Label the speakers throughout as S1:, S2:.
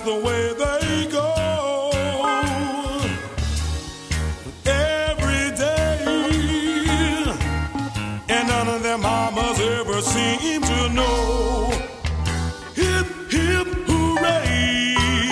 S1: the way they go. Every day, and none of their mamas ever seem to know. Hip, hip, hooray,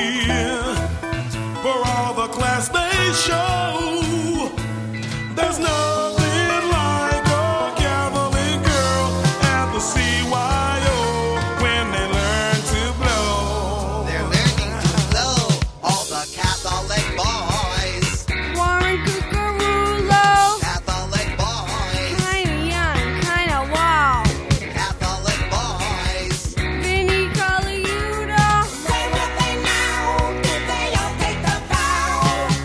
S1: for all the class they show. There's nothing like a Catholic girl at the CYO when they learn to blow.
S2: They're learning to blow, all the Catholic boys.
S3: Warren Cucurulo.
S2: Catholic boys.
S3: Kinda young, kinda wild.
S2: Catholic boys.
S3: Vinny Colaiuta.
S4: Say what they know, did they all take the vow?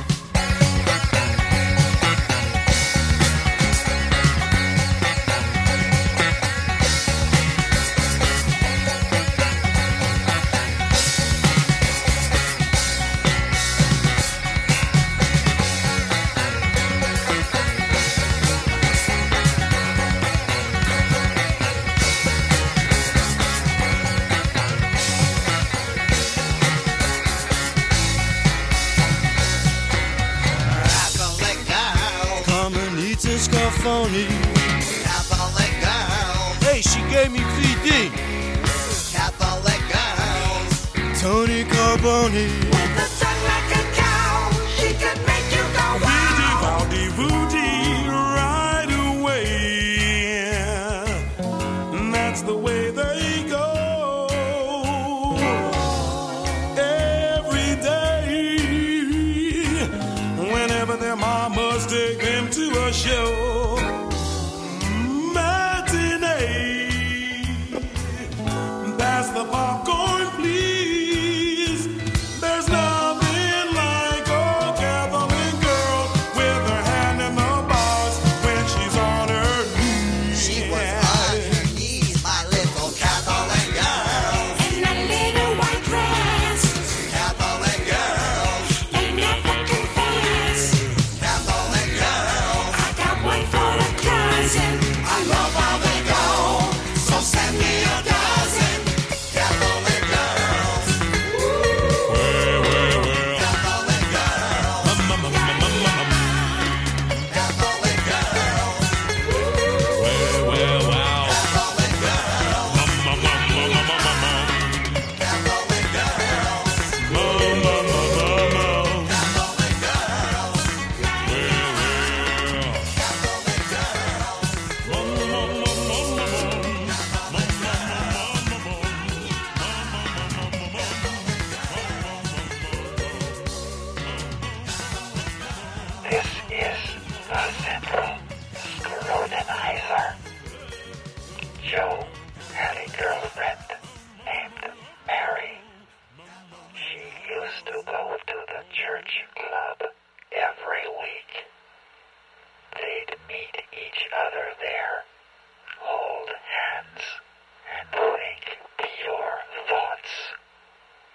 S2: Catholic girl.
S5: Carmenita Scarfoni.
S2: Catholic girl.
S5: Hey, she gave me VD.
S2: Catholic girls.
S5: Tony Carboni.
S4: With a tongue like a cow, she could make you go
S1: Woody,
S4: wow.
S1: wowdy, woody, right away. And that's the way they go. Every day, whenever their mamas take them to a show. Matinee, that's the popcorn, please. There's nothing like a Catholic girl with her hand in the box when she's on her knees.
S2: She was on her knees, my little Catholic girl.
S4: In a little white dress,
S2: Catholic girls.
S4: they never confess.
S2: Catholic girls.
S4: I got one for a cousin.
S2: I love how they go, so send me a dozen. Catholic girls. Catholic girls. Catholic girls. Catholic girls. Catholic girls. Catholic girls.
S6: This is the Central Scrutinizer. Joe had a girlfriend named Mary. She used to go to the church club